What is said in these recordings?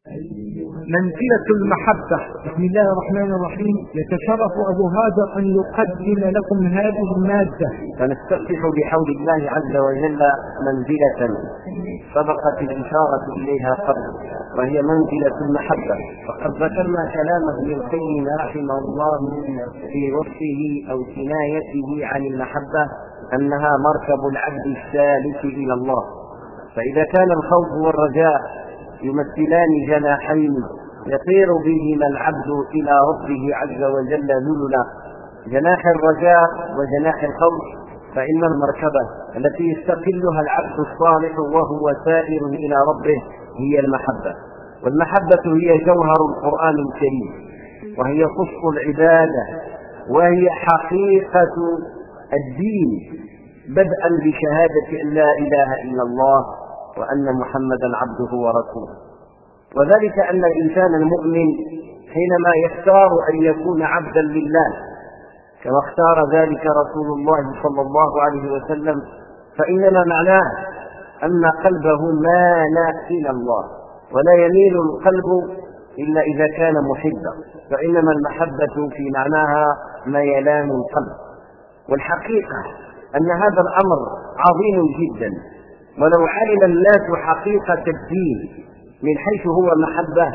منزلة المحبة. بسم الله الرحمن الرحيم. يتشرف أبو هاجر أن يقدم لكم هذه المادة. فنستفتح بحول الله عز وجل منزلة سبقت الإشارة إليها قبل، وهي منزلة المحبة. وقد ذكرنا كلام ابن القيم رحمه الله في وصفه أو كنايته عن المحبة أنها مركب العبد السالك إلى الله. فإذا كان الخوف والرجاء يمثلان جناحين يطير بهما العبد إلى ربه عز وجل ذللا، جناح الرجاء وجناح الخوف، فإن المركبة التي يستقلها العبد الصالح وهو سائر إلى ربه هي المحبة. والمحبة هي جوهر القرآن الكريم، وهي قصة العبادة، وهي حقيقة الدين، بدءا بشهادة أن لا إله إلا الله وأن محمدا عبده ورسوله. وذلك أن الإنسان المؤمن حينما يختار أن يكون عبدا لله كما اختار ذلك رسول الله صلى الله عليه وسلم، فإنما معناه أن قلبه مال إلى الله، ولا يميل القلب إلا إذا كان محبا، فإنما المحبة في معناها ميلان القلب. والحقيقة أن هذا الأمر عظيم جدا، ولو علم الناس حقيقة الدين من حيث هو محبة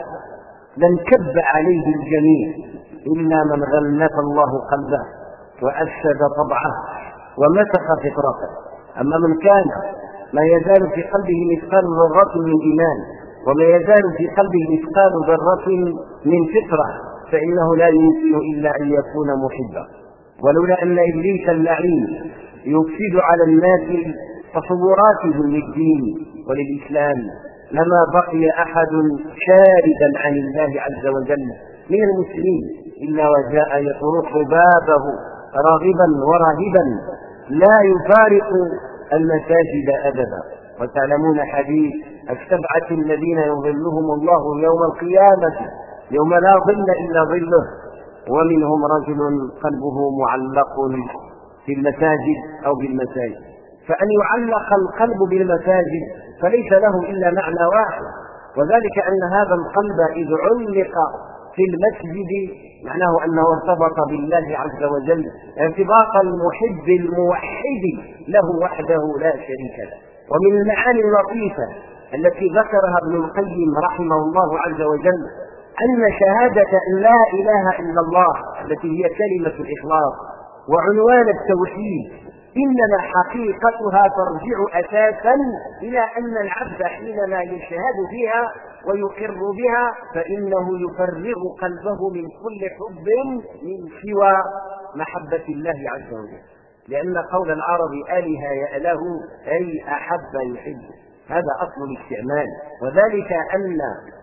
لانكب عليه الجميع، إلا من غلف الله قلبه وأفسد طبعه ومسخ فطرته. أما من كان ما يزال في قلبه مثقال ذرة من إيمان، وما يزال في قلبه مثقال ذرة من فطرة، فإنه لا يمكن إلا أن يكون محبا. ولولا أن إبليس اللعين يفسد على الناس تصوراتهم للدين وللإسلام لما بقي أحد شاردا عن الله عز وجل من المسلمين إلا وجاء يطرق بابه راغبا ورهبا لا يفارق المساجد أبدا. وتعلمون حديث السبعة الذين يظلهم الله يوم القيامة يوم لا ظل إلا ظله، ومنهم رجل قلبه معلق في المساجد أو بالمساجد. فأن يعلق القلب بالمساجد فليس له إلا معنى واحد، وذلك أن هذا القلب إذ علق في المسجد معناه أنه ارتبط بالله عز وجل ارتباط المحب الموحد له وحده لا شريك له. ومن المعاني اللطيفة التي ذكرها ابن القيم رحمه الله عز وجل أن شهادة أن لا إله إلا الله التي هي كلمة الإخلاص وعنوان التوحيد إنما حقيقتها ترجع أساسا إلى أن العبد حينما يشهد بها ويقر بها فإنه يفرغ قلبه من كل حب من سوى محبة الله عز وجل، لأن قول العرب آله يأله أي أحب يحب، هذا أصل الاستعمال. وذلك أن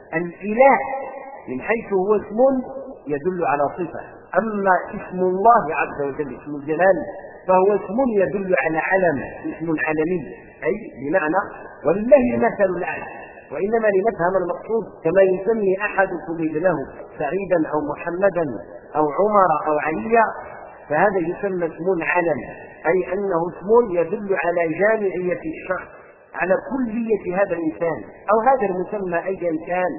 الإله من حيث هو اسم يدل على صفة، أما اسم الله عز وجل اسم الجلال فهو اسم يدل على علم، اسم علمي، أي بمعنى ولله المثل الأعلى. وإنما لنفهم المقصود كما يسمي أحدكم ابنه سعيدا أو محمدا أو عمر أو عليا، فهذا يسمى اسم علم، أي أنه اسم يدل على جامعية الشخص، على كلية هذا الإنسان أو هذا المسمى أيا كان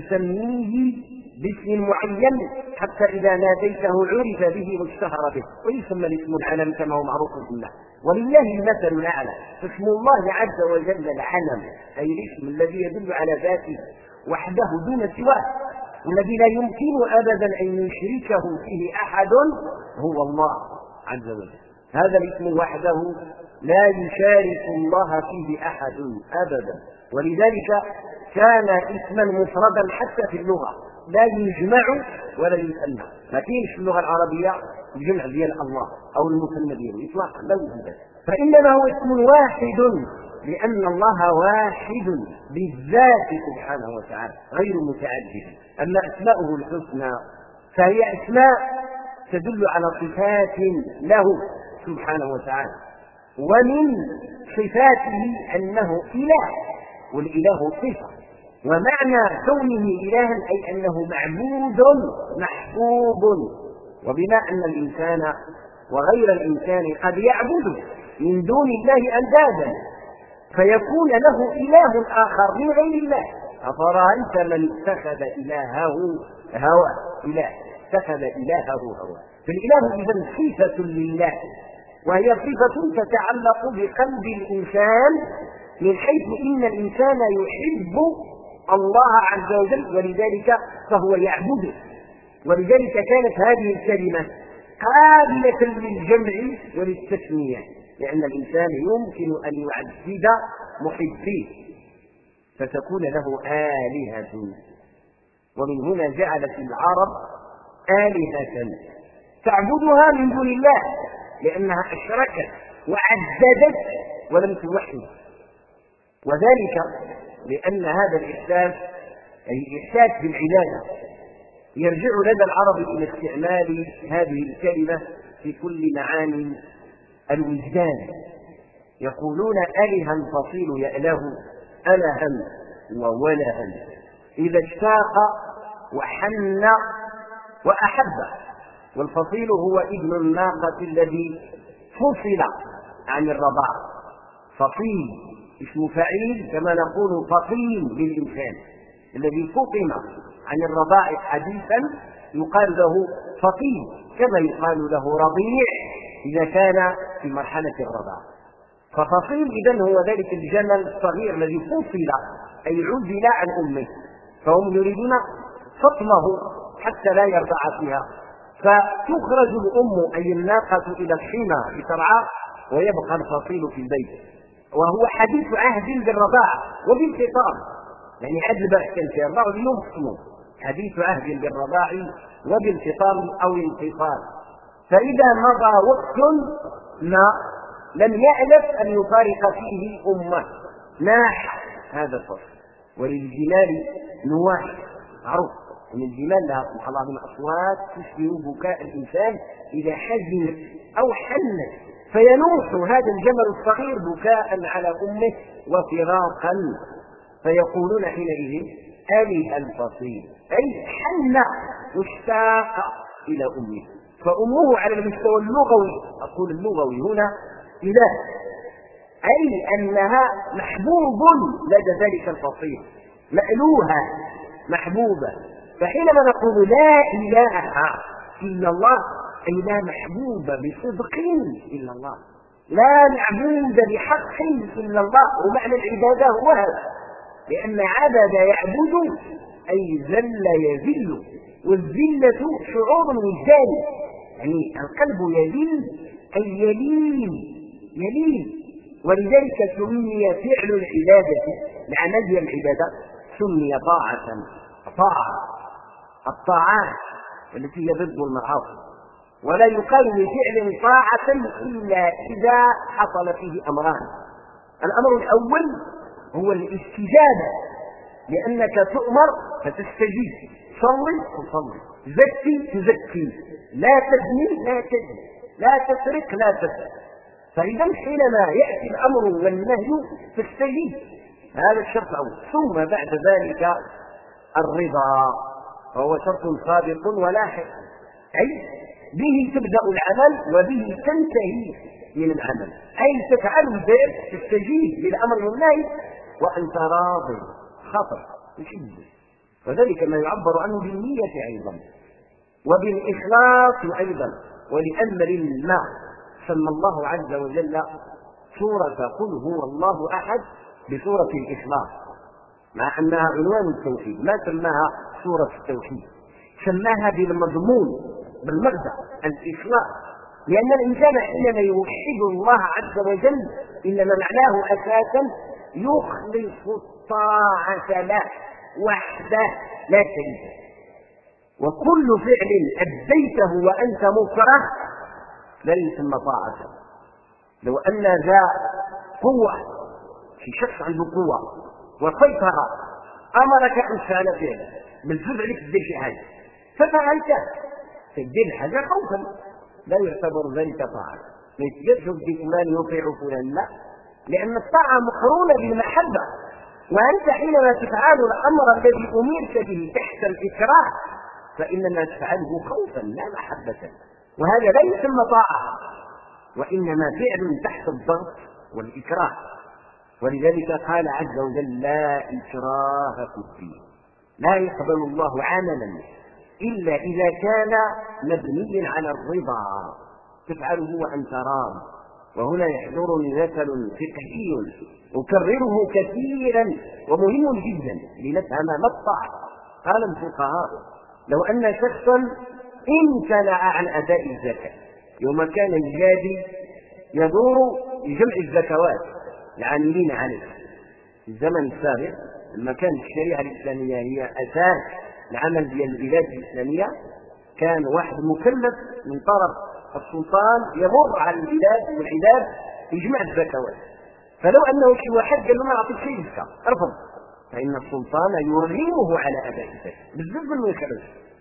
تسميه باسم معين حتى إذا ناديته عرف به واشتهر به، ويسمى الاسم العلم كما هو معروف بالله. ولله المثل الأعلى، فاسم الله عز وجل العلم، أي الاسم الذي يدل على ذاته وحده دون سواه، الذي لا يمكن أبدا أن يشركه فيه أحد هو الله عز وجل. هذا الاسم وحده لا يشارك الله فيه أحد أبدا، ولذلك كان اسما مفردا حتى في اللغة لا يجمع ولا يثنى. ما فيش في اللغة العربية الجمع ديال الله أو المثنى دياله إطلاقا لا يوجد، فإنما هو اسم واحد لأن الله واحد بالذات سبحانه وتعالى غير متعدد. أما أسماؤه الحسنى فهي أسماء تدل على صفات له سبحانه وتعالى، ومن صفاته أنه إله، والإله صفة، ومعنى كونه إلها أي أنه معبود محبوب. وبما أن الإنسان وغير الإنسان قد يعبد من دون الله أندادا فيكون له إله آخر من غير الله أفرأيت من اتخذ إلهه هواه اتخذ إلهه هواه. فالإله إذن صفة لله، وهي صفة تتعلق بقلب الإنسان، من حيث إن الإنسان يحب الله عز وجل ولذلك فهو يعبده. ولذلك كانت هذه الكلمة قابلة للجمع وللتسمية، لأن الإنسان يمكن أن يعبد محبيه فتكون له آلهة. ومن هنا جعلت العرب آلهة تعبدها من دون الله، لأنها أشركت وعددت ولم توحد. وذلك لأن هذا الإحساس أي الإحساس بالعبادة يرجع لدى العرب إلى استعمال هذه الكلمة في كل معاني الوجدان. يقولون أله الفصيل يأله ألها وولها، إذا اشتاق وحن وأحب. والفصيل هو ابن الناقة الذي فصل عن الرضاع، فصيل اسم فعيل، كما نقول فصيل للإنسان الذي فطم عن الرضاع حديثا يقال له فطيم، كما يقال له رضيع إذا كان في مرحلة الرضاع. ففصيل إذن هو ذلك الجمل الصغير الذي فصل أي عزل عن أمه، فهم يريدون فطمه حتى لا يرضع فيها، فتخرج الأم أي الناقة إلى الحمى لترعى، ويبقى الفصيل في البيت، وهو حديث عهد بالرضاعة وبالفطام، يعني عدل بأس كان في الرضاع يفطم، حديث عهد بالرضاع وبالفطام أو الانفصال. فإذا مضى وقت ما لم يألف أن يفارق فيه أمه ناح هذا الفصل. وللجمال نواح معروف أن الجمال لها سبحان الله من أصوات تشبه بكاء الإنسان إذا حزن أو حن، فينوح هذا الجمل الصغير بكاء على أمه وفراقا، فيقولون حينئذ أله الفصيل أي حن واشتاق إلى أمه. فأمه على المستوى اللغوي، أقول اللغوي هنا إله، أي أنها محبوب لدى ذلك الفصيل، مألوها محبوبة. فحينما نقول لا إله إلا الله أي لا محبوب بصدق إلا الله، لا معبود بحق إلا الله. ومعنى العبادة هو هذا، لأن عبد يعبد أي ذل يذل، والذلة شعور وجداني، يعني القلب يذل أي يلين. ولذلك سمي فعل العبادة لعمل العبادة سمي طاعة. الطاعات التي هي ضد المعاصي، ولا يقال لفعل طاعة إلا إذا حصل فيه أمران. الأمر الأول هو الاستجابة، لأنك تؤمر فتستجيب، صلي تصلي، زكي تزكي، لا تزني لا تزني، لا تسرق لا تسرق. فإذا حينما يأتي الأمر والنهي تستجيب، هذا الشرط الأول. ثم بعد ذلك الرضا، وهو شرط سابق ولاحق، أي به تبدأ العمل وبه تنتهي من العمل، أي تفعل الفعل تستجيب للأمر والنهي وأنت راض خطر بشدة. وذلك ما يعبر عنه بالنية أيضا وبالإخلاص أيضا. ولأمر ما سمى الله عز وجل سورة قل هو الله أحد بسورة الإخلاص، مع أنها عنوان التوحيد، ما سماها سورة التوحيد، سماها بالمضمون بالمغزى الإخلاص. لأن الإنسان حينما يوحد الله عز وجل إنما معناه أساسا يخلص الطاعة له وحده لا شريك. وكل فعل أديته وأنت مكره لا يسمى طاعة. لو أن ذا قوة في شخص عنده قوة وسيطرة أمرك أن تفعل فعلا بالجزء لك تدير في حاجة ففعلته، تدير حاجة خوفا لا يعتبر ذلك طاعة. ما يتجرش بفلان يطيع فلان، لا، لأن الطاعة مقرونة بالمحبة، وأنت حينما تفعل الأمر الذي أمرت به تحت الإكراه فإنما تفعله خوفا لا محبة، وهذا لا يسمى طاعة، وإنما فعل تحت الضغط والإكراه. ولذلك قال عز وجل لا إكراه في الدين، لا يقبل الله عملا إلا إذا كان مبنيا على الرضا تفعله وأنت راض. وهنا يحضرني مثل فقهي أكرره كثيرا ومهم جدا لنفهم ما الطاعة. قال الفقهاء لو أن شخصا امتنع عن أداء الزكاة يوم كان الجادي يدور بجمع الزكوات العاملين عليه في الزمن السابق لما كانت الشريعة الإسلامية هي أساس العمل ديال البلاد الإسلامية، كان واحد مكلف من طرف السلطان يمر على البلاد والعباد يجمع الزكوات. فلو أنه شي واحد قال له ما أعطيك شيء زكاة ارفض، فإن السلطان يرغمه على أداء الزكاة بالذات من يخرج،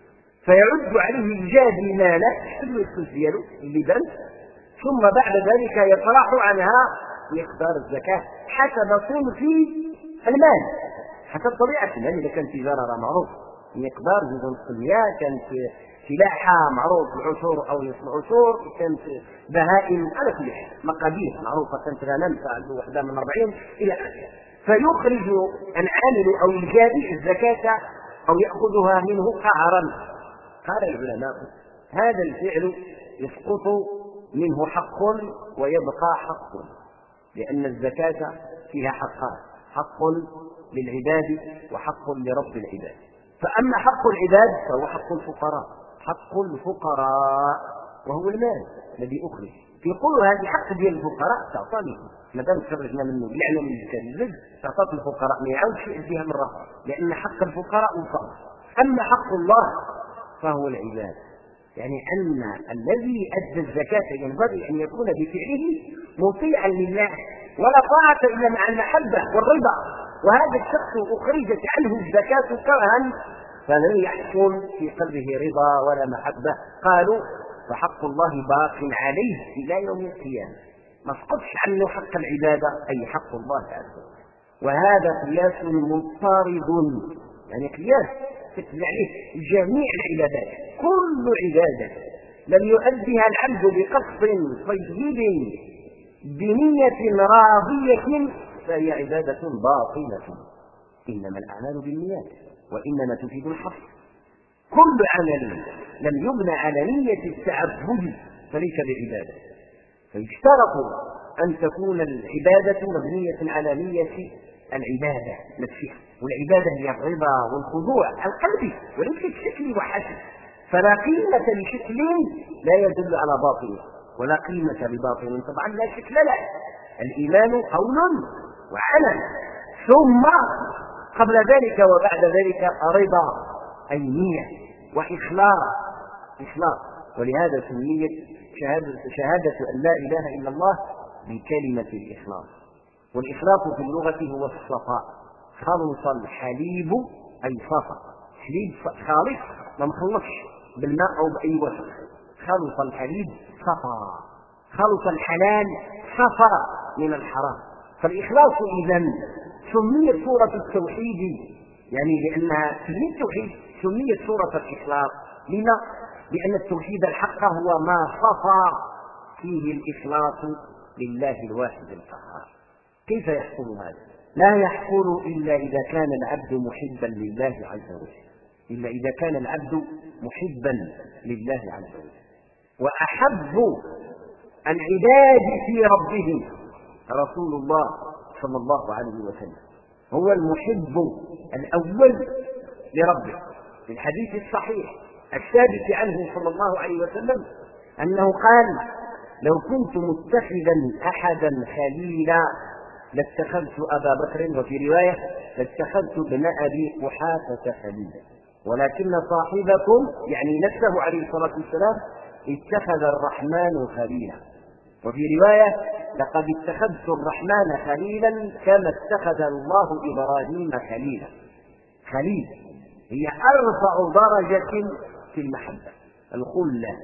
فيعد عليه الجادي ماله يحسب الفلوس ديالو اللي بنت، ثم بعد ذلك يطرح عنها مقدار الزكاة حسب صنف المال، حسب طبيعة المال. إذا كان تجارة معروف مقدار جزء الصنية، كانت فلاحة معروف العشور أو نصف العشور، كانت بهائم على كل حال مقادير معروفة، كانت غنم فعلوا وحدة من 40 إلى آخره، فيخرج العامل أو الجادي الزكاة أو يأخذها منه قهرا. قال العلماء هذا الفعل يسقط منه حق ويبقى حق، لأن الزكاة فيها حقان، حق للعباد وحق لرب العباد. فأما حق العباد فهو حق الفقراء، حق الفقراء وهو المال الذي أخرج. يقول هذه حق ديال الفقراء تعطاني ما دام خرجنا منه بلعنا من الزكاة تعطات الفقراء ما يعاودش يأتيها مرة، لأن حق الفقراء وفر. أما حق الله فهو العباد، يعني أن الذي أدى الزكاة ينبغي أن يكون بفعله مطيعا لله، ولا طاعة إلا مع المحبة والرضا. وهذا الشخص أخرجت عنه الزكاة كرها فلن يحصل في قلبه رضا ولا محبة. قالوا فحق الله باق عليه إلى يوم القيامة، ما سقطش عنه حق العبادة أي حق الله عز وجل. وهذا قياس مضطرد، يعني قياس تتبع عليه جميع العبادات، كل عبادة لم يؤديها العبد بقصد طيب بنية راضية فهي عبادة باطلة. إنما الأعمال بالنيات وإنما تفيد الحصر. كل عمل لم يبنى على نية التعبد فليس بعبادة، فيشترط أن تكون العبادة مبنية على نية العبادة نفسها، والعبادة هي الرضا والخضوع القلبي وليس الشكل وحسب. فلا قيمة لشكل لا يدل على باطل، ولا قيمة لباطل طبعا لا شكل له. الإيمان قول وعمل، ثم قبل ذلك وبعد ذلك رضا أي نية وإخلاص. ولهذا سميت شهادة أن لا إله إلا الله بكلمة الإخلاص. والإخلاص في اللغة هو الصفاء، خلص الحليب أي صفا، حليب خالص ما مخلصش بالماء أو بأي وصف، خلص الحليب صفا، خلص الحلال صفا من الحرام. فالإخلاص إذن سميت سورة التوحيد، يعني لأنها في التوحيد سميت سورة الإخلاص. لما؟ لأن التوحيد الحق هو ما صفى فيه الإخلاص لله الواحد القهار. كيف يحصل هذا؟ لا يحصل إلا إذا كان العبد محبا لله عز وجل، إلا إذا كان العبد محبا لله عز وجل. وأحب العباد في ربهم رسول الله صلى الله عليه وسلم، هو المحب الأول لربه. في الحديث الصحيح الثابت عنه صلى الله عليه وسلم أنه قال لو كنت متخذا أحدا خليلا لاتخذت أبا بكر، وفي رواية لاتخذت ابن أبي قحافة خليلا، ولكن صاحبكم يعني نفسه عليه الصلاة والسلام اتخذ الرحمن خليلا. وفي رواية لقد اتخذت الرحمن خليلا كما اتخذ الله إبراهيم خليلا. خليل هي أرفع درجة في المحبة، الخلة.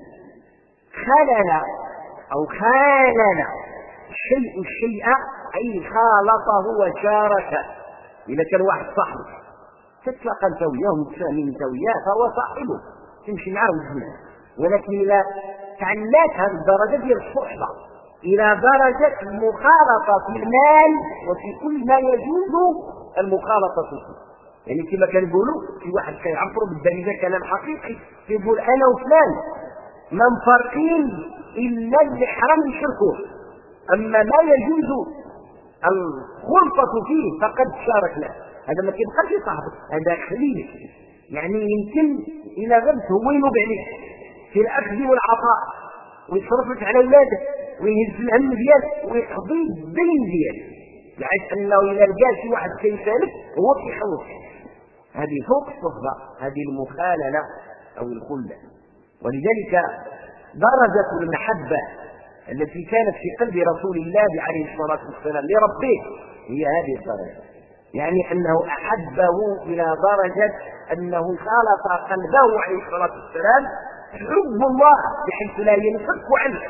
خلل أو خالل الشيء أي خالطه وشاركه. إذا كان واحد صاحبه تتلقى انت وياه متفاهمين انت وياه فهو صاحبه تمشي معه وتجيبه، ولكن إذا تعلات هذه الدرجة ديال الصحبة إلى درجة المخالطة في المال وفي كل ما يجوز المخالطة فيه. يعني كما كنقولوا في واحد كيعبروا بالدارجة كلام حقيقي، كيقول أنا وفلان ما مفارقين إلا اللي حرام يشركوه، أما ما يجوز الخلطة فيه فقد شاركنا. هذا ما كيبقاش صاحبك، هذا خليل. يعني يمكن إلى غمت هو ينوب عليك في الأخذ والعطاء ويصرف لك على أولاده ويهز الهم ديالك ويقضي الدين ديالك، بحيث أنه إذا لقى شي واحد كيسالك هو كيحوش. هذه فوق الصحبة، هذه المخاللة أو الخلة. ولذلك درجة المحبة التي كانت في قلب رسول الله عليه الصلاة والسلام لربه هي هذه الدرجة، يعني أنه أحبه إلى درجة أنه خالط قلبه عليه الصلاة والسلام حب الله بحيث لا ينفك عنه.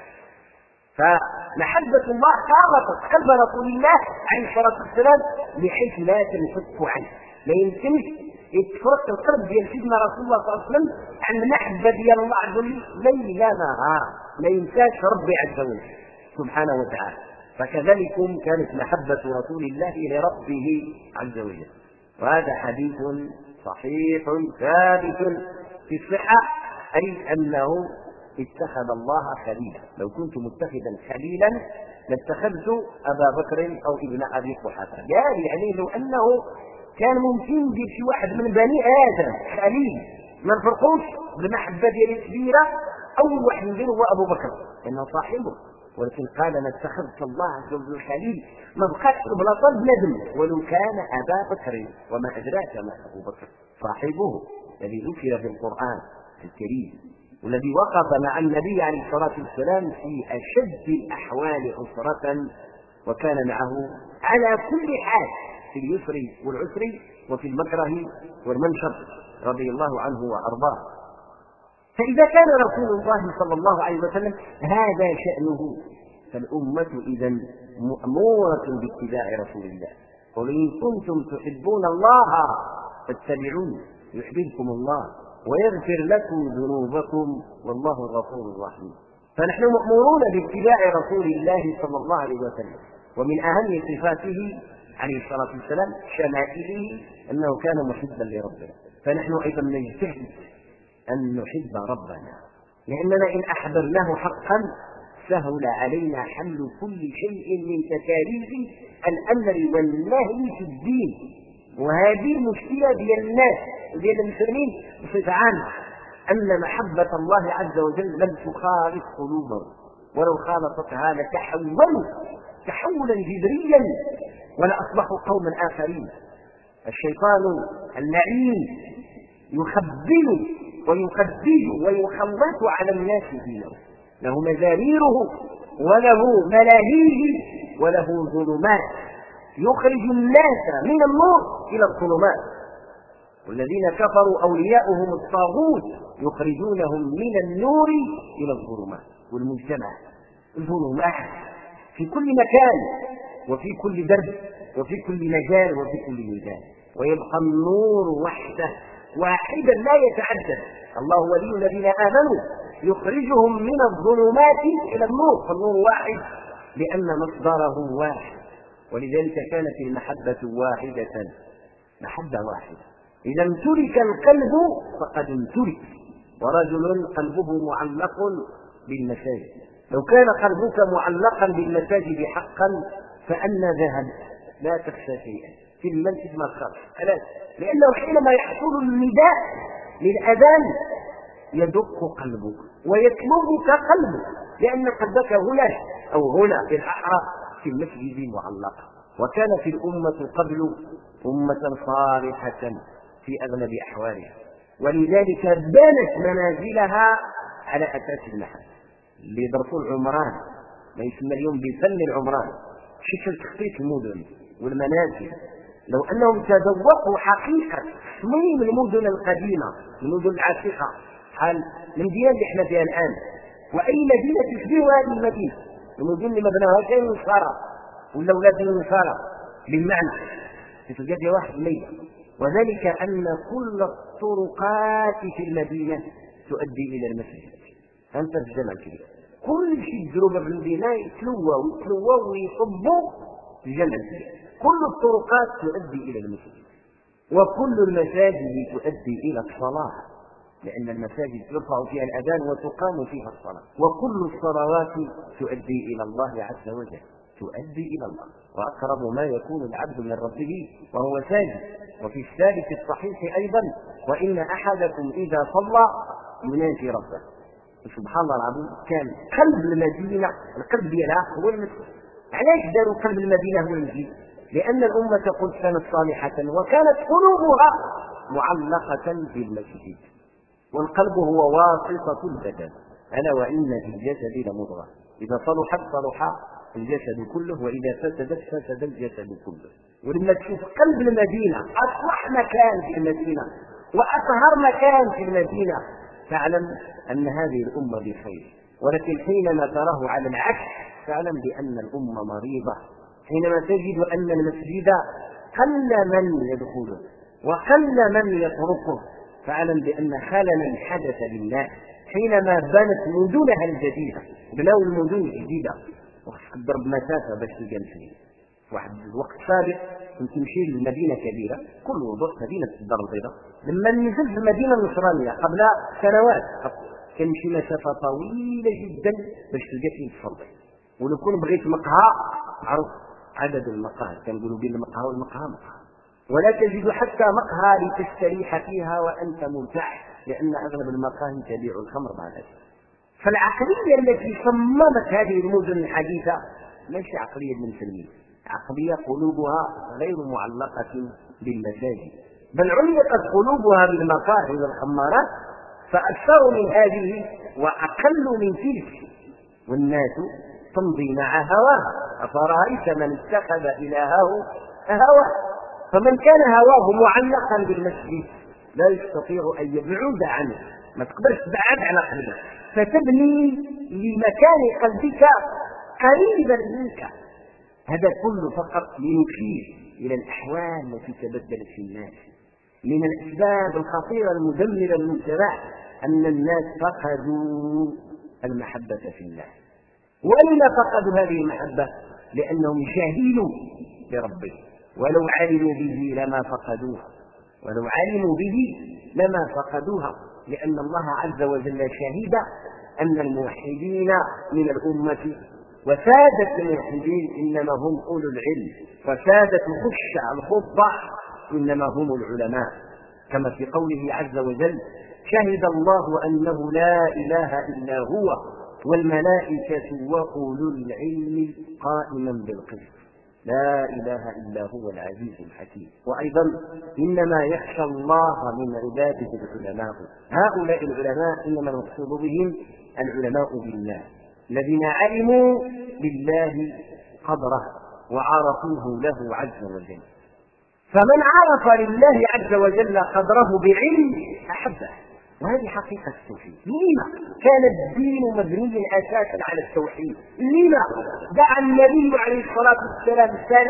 فمحبة الله خالطت قلب رسول الله عليه الصلاة والسلام بحيث لا تنفك عنه. لا يمكنش يتفرق القلب ديال سيدنا رسول الله صلى الله عليه وسلم عن المحبة ديال الله عز وجل ليل نهار، لا ينساش ربي عز وجل سبحانه وتعالى. فكذلك كانت محبة رسول الله لربه عز وجل. وهذا حديث صحيح ثابت في الصحة، أي أنه اتخذ الله خليلا. لو كنت متخذا خليلا لاتخذت أبا بكر أو ابن أبي قحافة. يعني لو أنه كان ممكن يجيب شي واحد من بني آدم خليل ما نفرقوش بالمحبة ديالي الكبيرة، أول واحد نديره هو أبو بكر لأنه صاحبه. ولكن قال أنا اتخذت الله عز وجل خليل، ما بقاش بلا طلب ندم ولو كان أبا بكر، وما أدراك ما أبو بكر صاحبه الذي ذكر في القرآن الكريم، والذي وقف مع النبي عليه الصلاة والسلام في أشد الأحوال عسرة، وكان معه على كل حال في اليسر والعسر وفي المكره والمنشر رضي الله عنه وأرضاه. فإذا كان رسول الله صلى الله عليه وسلم هذا شأنه، فالأمة إذا مأمورة باتباع رسول الله. قل إن كنتم تحبون الله فاتبعوني يحببكم الله ويغفر لكم ذنوبكم والله غفور رحيم. فنحن مأمورون باتباع رسول الله صلى الله عليه وسلم. ومن أهم صفاته عليه الصلاة والسلام شمائله أنه كان محبا لربنا، فنحن أيضا نجتهد أن نحب ربنا، لأننا إن أحببناه حقا سهل علينا حمل كل شيء من تكاليف الأمر والنهي في الدين. وهذه المشكلة ديال الناس ديال المسلمين بصفة عامة، أن محبة الله عز وجل لم تخالط قلوبهم، ولو خالطتها لتحولوا تحولا جذريا ولأصبحوا قوما آخرين. الشيطان اللعين يخبل ويخبز ويخلط على الناس دينه، له مزاميره وله ملاهيه وله ظلمات، يخرج الناس من النور إلى الظلمات. والذين كفروا أولياؤهم الطاغوت يخرجونهم من النور إلى الظلمات. والمجتمع الظلمات في كل مكان وفي كل درب وفي كل مجال وفي كل ميدان، ويبقى النور وحده واحدا لا يتعدد. الله ولي الذين آمنوا يخرجهم من الظلمات إلى النور، فالنور واحد لأن مصدره واحد. ولذلك كانت المحبة واحدة، محبة واحدة. إذا امتلك القلب فقد امتلك. ورجل قلبه معلق بالمساجد، لو كان قلبك معلقا بالمساجد حقا فأنا ذهب لا تخشى شيئا في المسجد ما تخاف. لأنه حينما يحصل النداء للأذان يدق قلبك ويطلبك قلبك، لأن قلبك هنا أو هنا في الأحرى في المسجد معلقا. وكانت الأمة قبل أمة صالحة في أغلب أحوالها، ولذلك بنت منازلها على أساس المحبة. اللي يدرسوا العمران ما يسمى اليوم بفن العمران، شكل تخطيط المدن والمنازل، لو أنهم تذوقوا حقيقة تصميم المدن القديمة المدن العتيقة، حال المدينة اللي احنا فيها الآن، وأي مدينة تشبه هذه المدينة، المدن اللي مبناها كان نصارى ولا أولاد النصارى بالمعنى تتوجد فيها واحد مية. وذلك أن كل الطرقات في المدينة تؤدي إلى المسجد. أنت في الجامع الكبير كل شيء يديروه في المدينة يتلوى ويصبوا في الجنة. كل الطرقات تؤدي إلى المسجد، وكل المساجد تؤدي إلى الصلاة، لأن المساجد يرفع فيها الأذان وتقام فيها الصلاة. وكل الصلوات تؤدي إلى الله عز وجل، تؤدي إلى الله. وأقرب ما يكون العبد من ربه وهو ساجد. وفي الثالث الصحيح أيضا: وإن أحدكم إذا صلى يناجي ربه. سبحان الله العظيم، كان قلب المدينة، القلب ديالها هو المسجد. علاش داروا قلب المدينة هو المسجد؟ لأن الأمة قد كانت صالحة وكانت قلوبها معلقة بالمسجد، والقلب هو واسطة البدن. ألا وإن في الجسد لمضغة إذا صلحت صلح الجسد كله، وإذا فسدت فسد الجسد كله. ولما تشوف قلب المدينة، أصلح مكان في المدينة وأطهر مكان في المدينة، تعلم أن هذه الأمة بخير. ولكن حينما تراه على العكس تعلم بأن الأمة مريضة. حينما تجد أن المسجد قل من يدخله وقل من يتركه، فاعلم بأن خللا حدث لله. حينما بنت مدنها الجديدة، بنوا المدن الجديدة، وخصك تضرب مسافة باش تلقى المسجد. واحد الوقت سابق كنت تمشي لمدينة كبيرة، كل وضوح مدينة الدار البيضاء، لما نزلت في المدينة النصرانية قبل سنوات كنمشي مسافة طويلة جدا باش تلقى فيه تصلي. ولو كنت بغيت مقهى، عرف عدد المقاهي، كنقولوا بين المقهى والمقهى مقهى، ولا تجد حتى مقهى لتستريح فيها وأنت مرتاح، لأن أغلب المقاهي تبيع الخمر مع الأسف. فالعقلية التي صممت هذه المدن الحديثة ليست عقلية المسلمين، عقلية قلوبها غير معلقة بالمساجد، بل علقت قلوبها بالمقاهي والخمارات، فأكثر من هذه وأقل من تلك، والناس تمضي مع هواها. أفرأيت من اتخذ إلهه هواه؟ فمن كان هواه معلقا بالمسجد لا يستطيع أن يبعد عنه، ما تقدرش تبعد على قلبك، فتبني لمكان قلبك قريبا منك. هذا كله فقط لنشير إلى الأحوال التي تبدلت في الناس. من الأسباب الخطيرة المدمرة للمجتمع أن الناس فقدوا المحبة في الله. ولما فقدوا هذه المحبة؟ لأنهم جهلوا بربهم، ولو علموا به لما فقدوها، ولو علموا به لما فقدوها، لأن الله عز وجل شهد أن الموحدين من الأمة وسادة الموحدين إنما هم أولو العلم، وسادة الخشع الخضع إنما هم العلماء، كما في قوله عز وجل: شهد الله أنه لا إله إلا هو والملائكة وأولو العلم قائما بالقسط لا إله إلا هو العزيز الحكيم. وأيضا: إنما يخشى الله من عباده العلماء. هؤلاء العلماء إنما المقصود بهم العلماء بالله، الذين علموا بالله قدره وعرفوه له عز وجل. فمن عرف لله عز وجل قدره بعلم أحبه، وهذه حقيقة التوحيد. لما كان الدين مبنيا أساسا على التوحيد؟ لما دعا النبي عليه الصلاة والسلام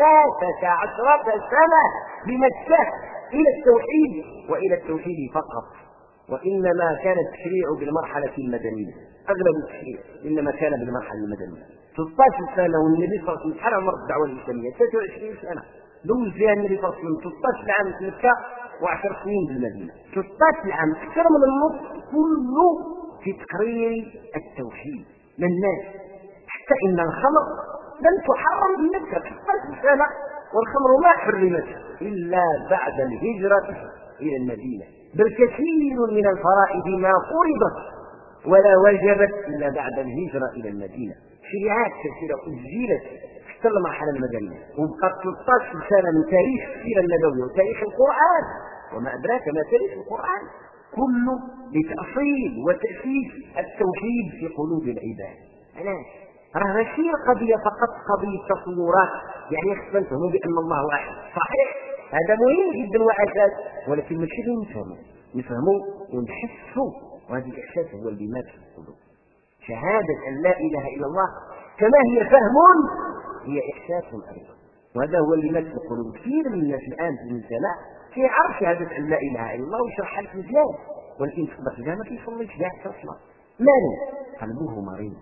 13 سنة بمكة إلى التوحيد وإلى التوحيد فقط؟ وإنما كان التشريع بالمرحلة المدنية، أغلب التشريع إنما كان بالمرحلة المدنية. 16 سنة والنبي صلى الله عليه وسلم حرم عمر الدعوة الإسلامية 23 سنة، دوز فيها النبي صلى الله عليه وسلم 16 عام في مكة و10 سنين بالمدينة. 16 عام، أكثر من النصف كله في تقرير التوحيد للناس، حتى إن الخمر لم تحرم بمكة 16 سنة، والخمر ما حرمت إلا بعد الهجرة إلى المدينة. بل كثير من الفرائض ما فرضت ولا وجبت إلا بعد الهجرة إلى المدينة. شريعات كثيرة أجلت في المرحلة المدنية، وبقت 13 سنة من تاريخ السيرة النبوية وتاريخ القرآن، وما أدراك ما تاريخ القرآن، كله لتأصيل وتأسيس التوحيد في قلوب العباد. علاش؟ راه ماشي قضية فقط قضية تصورات، يعني خصنا نفهموا بأن الله واحد، صحيح هذا مهم جدا وأساس، ولكن ماشي اللي نفهموا ونحسوا، وهذا الإحساس هو اللي مات في القلوب. شهادة أن لا إله إلا الله كما هي فهم هي إحساس أيضا، وهذا هو اللي مات في القلوب. كثير من الناس الآن في المجتمع كيعرف شهادة أن لا إله إلا الله ويشرحها لك مزيان، ولكن تقدر تلقاه ما كيصليش كاع أصلا. ماله؟ قلبه مريض،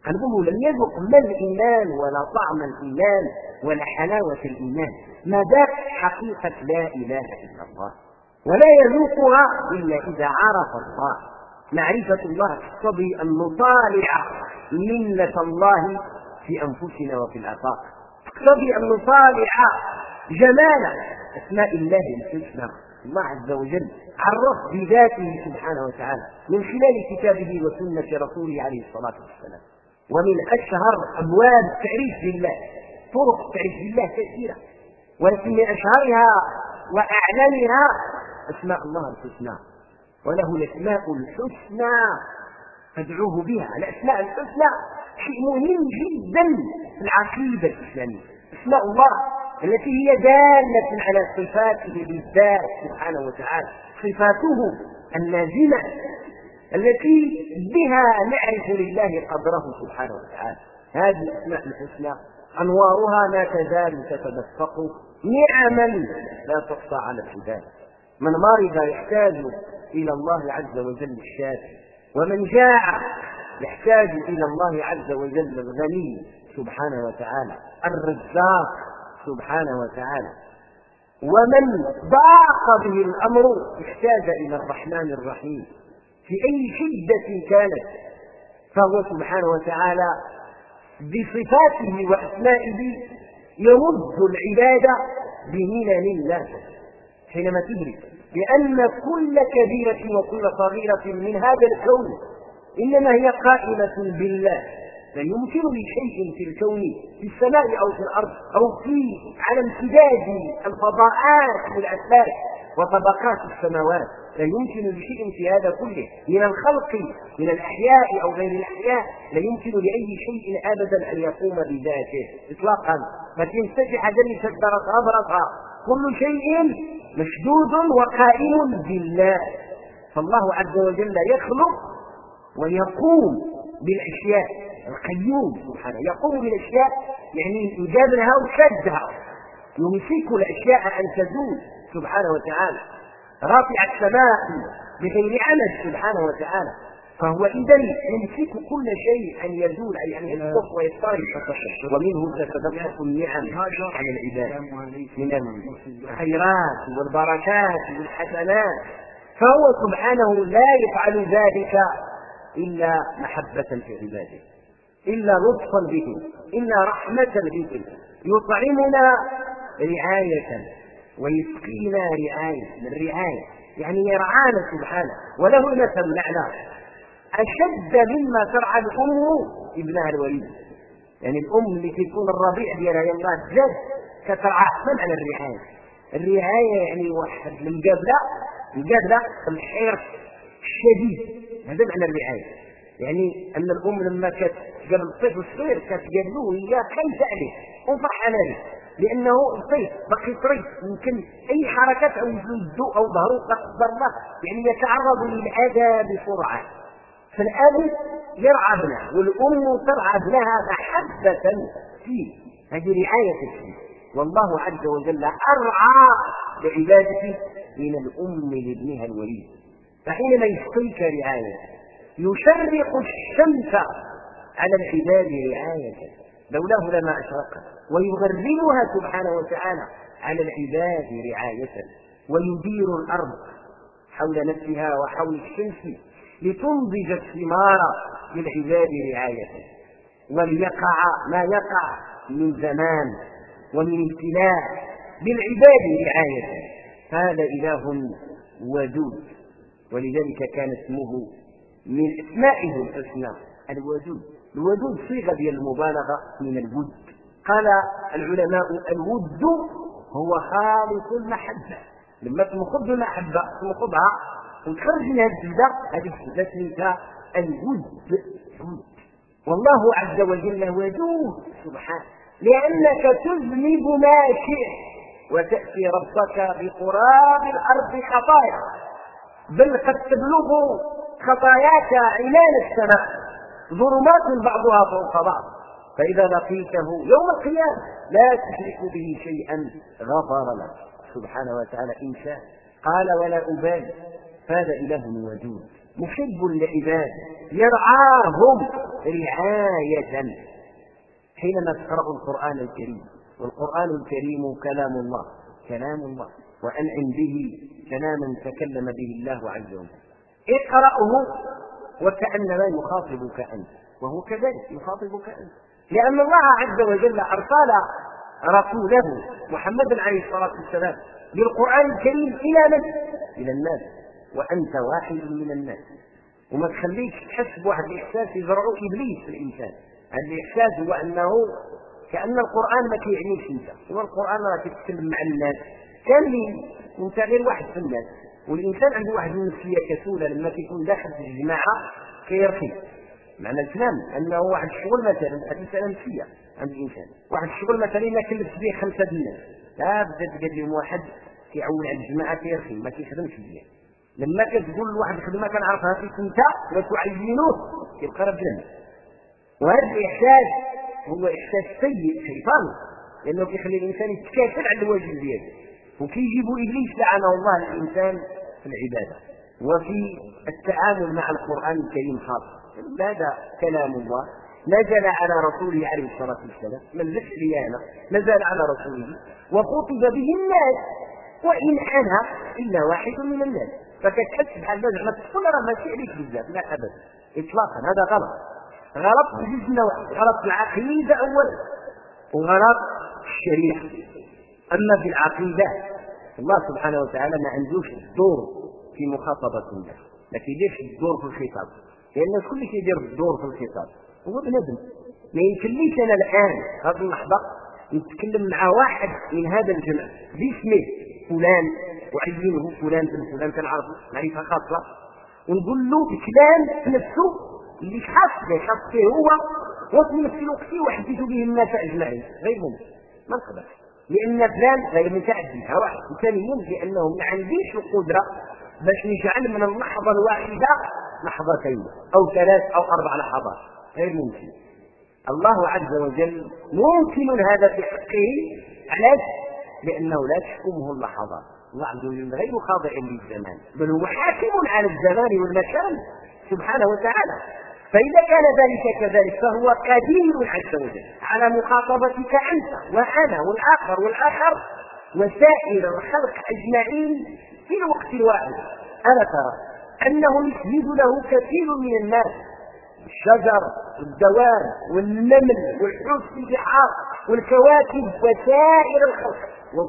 قلبه لم يذق ما الإيمان ولا طعم الإيمان ولا حلاوة الإيمان، ما ذاق حقيقة لا إله إلا الله، ولا يذوقها إلا إذا عرف الله. معرفة الله تقتضي أن نطالع منة الله في أنفسنا وفي الآفاق، تقتضي أن نطالع جمال أسماء الله الحسنى. الله عز وجل عرف بذاته سبحانه وتعالى من خلال كتابه وسنة رسوله عليه الصلاة والسلام. ومن أشهر أبواب تعريف بالله، طرق تعريف بالله كثيرة، ولكن من أشهرها وأعلمها أسماء الله الحسنى، وله الأسماء الحسنى فادعوه بها. الأسماء الحسنى شيء مهم جدا في العقيدة الإسلامية. أسماء الله التي هي دالة على صفاته بالذات سبحانه وتعالى، صفاته اللازمة التي بها نعرف لله قدره سبحانه وتعالى. هذه الأسماء الحسنى أنوارها لا تزال تتدفق نعما لا تحصى على العباد. من مرض يحتاج إلى الله عز وجل الشافي، ومن جاع يحتاج إلى الله عز وجل الغني سبحانه وتعالى، الرزاق سبحانه وتعالى. ومن ضاق به الأمر يحتاج إلى الرحمن الرحيم في أي شدة كانت، فهو سبحانه وتعالى بصفاته وأسمائه يمد العبادة بمنن لا تحصى. حينما تدرك بأن كل كبيرة وكل صغيرة من هذا الكون إنما هي قائمة بالله، لا يمكن لشيء في الكون في السماء أو في الأرض أو على امتداد الفضاءات والأفلاك وطبقات السماوات، لا يمكن لشيء في هذا كله من الخلق من الأحياء أو غير الأحياء، لا يمكن لأي شيء أبدا أن يقوم بذاته إطلاقا. لكن تجح ذلك شدرت أبرصها، كل شيء مشدود وقائم بالله. فالله عز وجل يخلق ويقوم بالأشياء، القيوم سبحانه يقوم بالأشياء، يعني يجاب لها وشدها، يمسك الأشياء أن تزول سبحانه وتعالى، رافع السماء بغير عمد سبحانه وتعالى. فهو إذن يمسك كل شيء أن يزول، أي أن يسقط ويضطرب، ومنه تتدفق النعم على العباد من الخيرات والبركات والحسنات. فهو سبحانه لا يفعل ذلك إلا محبة في عباده، إلا لطفا بهم، إلا رحمة بهم. يطعمنا رعاية ويسقينا رعاية، من الرعاية يعني يرعانا سبحانه. وله المثل الأعلى أشد مما ترعى الأم ابنها الوليد، يعني الأم اللي تكون الرضيع ديالها يلا جد كترعى. ما معنى الرعاية؟ الرعاية يعني واحد المقابلة الحرص الشديد، هذا معنى الرعاية. يعني أن الأم لما قبل الطفل الصغير كتقابلوه هي خايفة عليه وفرحانة به، لأنه الطفل باقي طريق، يمكن أي حركات أو يده أو ظهره لا قدر الله يعني يتعرض للأذى بسرعة. فالأب يرعى ابنه والأم ترعى ابنها محبة فيه، هذه رعاية فيه. والله عز وجل أرعى لعبادته من الأم لابنها الوليد. فحينما يسقيك رعاية يشرق الشمس على العباد رعاية، لولاه لما أشرقت، ويغربها سبحانه وتعالى على العباد رعاية، ويدير الأرض حول نفسها وحول الشمس لتنضج الثمار للعباد رعاية، وليقع ما يقع من زمان ومن ابتلاء للعباد رعاية. هذا إله ودود، ولذلك كان اسمه من أسمائه الحسنى الودود. الودود صيغة ديال المبالغة من الود. قال العلماء الود هو خالق المحبة. لما تنخض المحبة تنخضها وتخرج منها الزبدة، هذه الزبدة اسمها الود. والله عز وجل ودود سبحانه، لأنك تذنب ما شئت وتأتي ربك بقراب الأرض خطايا، بل قد تبلغ خطاياك عنان السماء، ظلمات بعضها فوق بعض. فإذا لقيته يوم القيامة لا تشرك به شيئا غفر لك سبحانه وتعالى إن شاء. قال ولا أبالي، هذا إله ودود. محب للعباد يرعاهم رعاية. حينما تقرأ القرآن الكريم، والقرآن الكريم كلام الله وأنعم به كلاما تكلم به الله عز وجل، اقرأه وكأنما يخاطبك أنت، وهو كذلك يخاطبك أنت، لأن الله عز وجل أرسل رسوله محمدا عليه الصلاة والسلام بالقرآن الكريم إلى من؟ إلى الناس، وأنت واحد من الناس. وما تخليك تحس بواحد الإحساس يزرعه إبليس في الإنسان. هذا الإحساس هو أنه كأن القرآن ما كيعنيش أنت، هو القرآن راه كيتكلم مع الناس كاملين، وأنت غير واحد في الناس. والإنسان عنده واحد النفسية كسولة، لما كيكون داخل في الجماعة كيرخي. معنى الكلام أنه واحد الشغل مثلا، هذه مسألة نفسية عند الإنسان، واحد الشغل مثلا إلا كلف به 5 الناس، لا بدا تقول لهم واحد كيعول على الجماعة كيرخي ما كيخدمش مزيان. لما كتقول لواحد خدمة كنعرفها فيك أنت وتعينوه كيبقى راه بجنب. وهذا الإحساس هو إحساس سيء شيطاني، لأنه كيخلي الإنسان يتكاسل على الواجب ديالو، وكيجيب إبليس لعنه الله الإنسان في العبادة وفي التعامل مع القرآن الكريم خاصة. هذا كلام الله نزل على رسوله عليه الصلاة والسلام، من نزل أنا نزل على رسوله وخطب به الناس، وإن أنا إلا واحد من الناس. فكتحس بحال ما تقول راه ماشي عليك بزاف، لا أبدا إطلاقا، هذا غلط بجوج نواحي، غلط في العقيدة أولا وغلط في الشريعة. أما في العقيدة الله سبحانه وتعالى ما عندوش الدور في مخاطبة الناس، ما كيديرش الدور في الخطاب، لأن كل شيء يدير الدور في الخطاب هو بنادم. ما يمكنليش أنا الآن هذه اللحظة نتكلم مع واحد من هذا الجمع باسمه فلان وعينه فلان بن فلان كنعرفه معرفة خاصة، ونقول له بكلام في نفسه اللي خاص فيه هو، وفي نفس الوقت يحدث به الناس أجمعين. غير ممكن، ما نقدرش، لأن فلان غير متعدي. واحد ثانيا لأنه ما عنديش القدرة باش نجعل من اللحظة الواحدة لحظتين أو 3 أو 4 لحظات، غير ممكن. الله عز وجل ممكن هذا في حقه. علاش؟ لأنه لا تحكمه اللحظات. الله عز وجل غير خاضع للزمان، بل هو حاكم على الزمان والمكان سبحانه وتعالى. فإذا كان ذلك كذلك فهو قدير عز وجل على مخاطبتك أنت وأنا والآخر وسائر الخلق أجمعين في الوقت الواحد. ألا ترى أنه يسجد له كثير من الناس، الشجر والدواب والنمل والحوت في البحار والكواكب وسائر الخلق،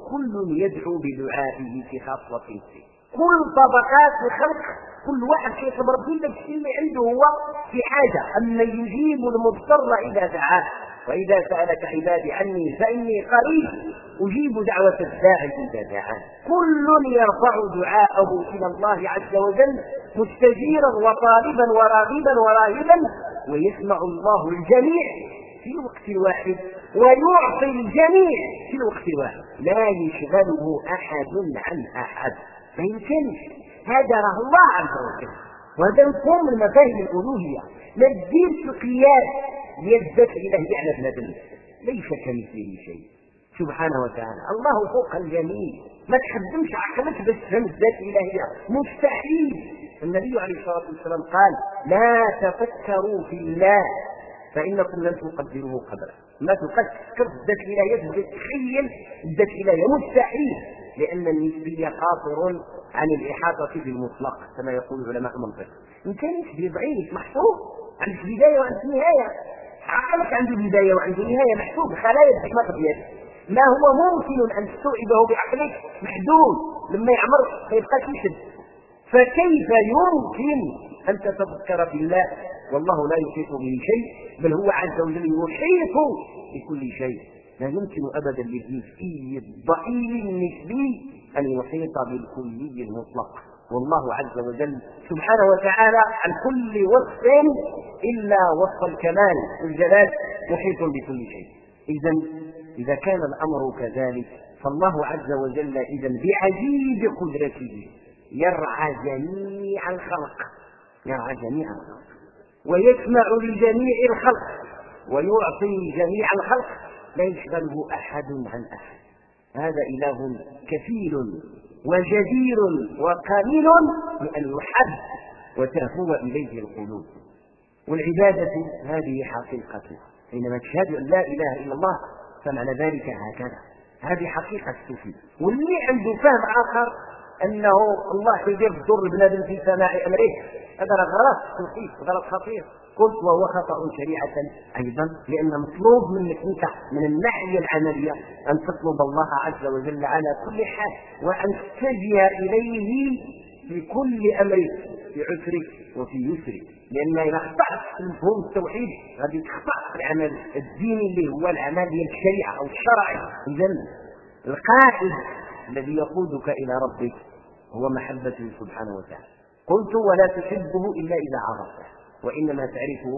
وكل يدعو بدعائه في خاصة فيه. كل طبقات الخلق كل واحد يعتبر كل الشيء اللي عنده هو في حاجة. أما يجيب المضطر إذا دعاه، وإذا سألك عبادي عني فإني قريب أجيب دعوة الداعي إذا دعان. كل يرفع دعاءه إلى الله عز وجل مستجيرا وطالبا وراغبا وراهبا، ويسمع الله الجميع في الوقت الواحد ويعطي الجميع في الوقت الواحد، لا يشغله أحد عن أحد. ما يمكنش، هذا راه الله عز وجل. وهذا يكون من مفاهيم الألوهية. ما تديرش القياس ديال الذات الإلهية على بنادم، ليس كمثله شيء سبحانه وتعالى. الله فوق الجميع، ما تخدمش عقلك باش تفهم الذات الإلهية، مستحيل. النبي عليه الصلاة والسلام قال لا تفكروا في الله فإنكم لن تقدروه قدره. ما تفكر في الذات الإلهية، تتخيل الذات الإلهية، مستحيل، لأن النسبية قاصر عن الإحاطة بالمطلق كما يقول علماء المنطق. إن كان نسبي ضعيف محسوب، عندك بداية وعندك نهاية، عقلك عنده بداية وعنده نهاية محسوب، خلايا الدماغ ديالك ما هو ممكن أن تستوعبه بعقلك محدود، لما يعمر ما يبقاش يشد. فكيف يمكن أن تتذكر بالله والله لا يحيط به شيء، بل هو عز وجل يحيط بكل شيء. لا يمكن أبدا للجزئي الضئيل النسبي أن يحيط بالكلي المطلق. والله عز وجل سبحانه وتعالى عن كل وصف إلا وصف الكمال والجلال محيط بكل شيء. إذا كان الأمر كذلك فالله عز وجل إذن بعجيب قدرته يرعى جميع الخلق، ويسمع لجميع الخلق ويعطي جميع الخلق، لا يشغله أحد عن أحد. هذا إله كفيل وجدير وقابل بأن يحب وتهوى إليه القلوب. والعبادة هذه حقيقتها، حينما تشهد أن لا إله إلا الله فمعنى ذلك هكذا، هذه حقيقة الصوفي. واللي عنده فهم آخر أنه الله يدير الضر بنادم في سماع أمره، هذا غلط صوفي، غلط خطير. قلت وهو خطأ شريعة أيضا، لأن مطلوب منك أنت من الناحية العملية أن تطلب الله عز وجل على كل حال، وأن تتجه إليه في كل أمرك، في عسرك وفي يسرك، لأن إذا اخطأت في مفهوم التوحيد غادي تخطأ في العمل الديني اللي هو العمل ديال الشريعة أو الشرع. إذا القائد الذي يقودك إلى ربك هو محبته سبحانه وتعالى. قلت ولا تحبه إلا إذا عرفته، وإنما تعرفه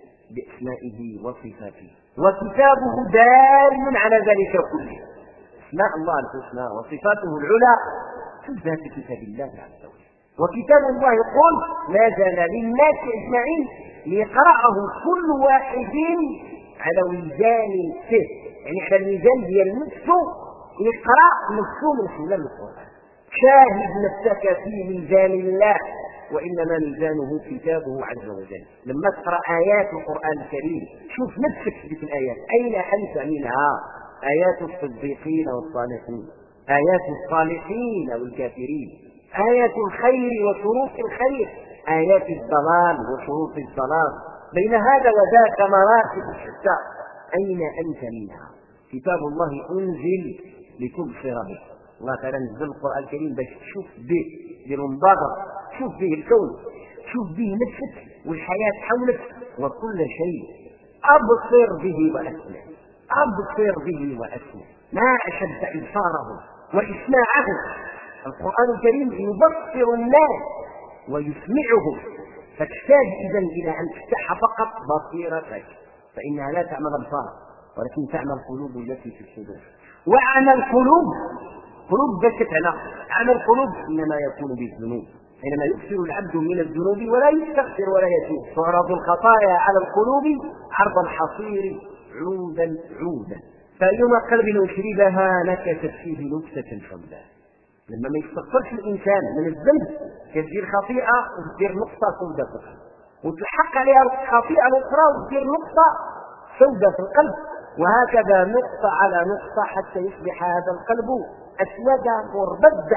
بأسمائه وصفاته، وكتابه دال على ذلك كله. أسماء الله الحسنى وصفاته العلى تثبت في كتاب الله عز وجل. وكتاب الله يقول نزل للناس أجمعين ليقرأه كل واحد على وزان نفسه، يعني على الميزان ديال نفسه، يقرأ نفسه من خلال القرآن. شاهد نفسك في ميزان الله، وإنما ميزانه كتابه عز وجل. لما تقرأ آيات القرآن الكريم شوف نفسك في الآيات، أين أنت منها؟ آيات الصديقين والصالحين، آيات الصالحين والكافرين، آيات الخير وشروط الخير، آيات الضلال وشروط الضلال، بين هذا وذاك مراتب الشتى، أين أنت منها؟ كتاب الله أنزل لتبصر به. الله تعالى نزل القرآن الكريم باش تشوف به بالمبادرة، تشوف به الكون، تشوف به نفسك والحياة حولك وكل شيء. أبصر به وأسمع، أبصر به وأسمع، ما أشد إبصاره وإسماعه. القرآن الكريم يبصر الناس ويسمعهم، فتحتاج إذن إلى أن تفتح فقط بصيرتك، فإنها لا تعمل أبصار ولكن تعمل القلوب التي في الصدور. وعمل القلوب قلوب بكتنا، عمل القلوب إنما يكون بالذنوب، حينما يكثر العبد من الذنوب ولا يستغفر ولا يتوب. تعرض الخطايا على القلوب عرض الحصير عودا عودا، فأيما قلب يشربها نكست فيه نكسة سوداء. لما ما يستغفرش الإنسان من الذنب كثير خطيئة وتصير نقطة سوداء في القلب، وتلحق عليها الخطيئة الأخرى وتصير نقطة سوداء في القلب، وهكذا نقطة على نقطة حتى يصبح هذا القلب أسودا مربدا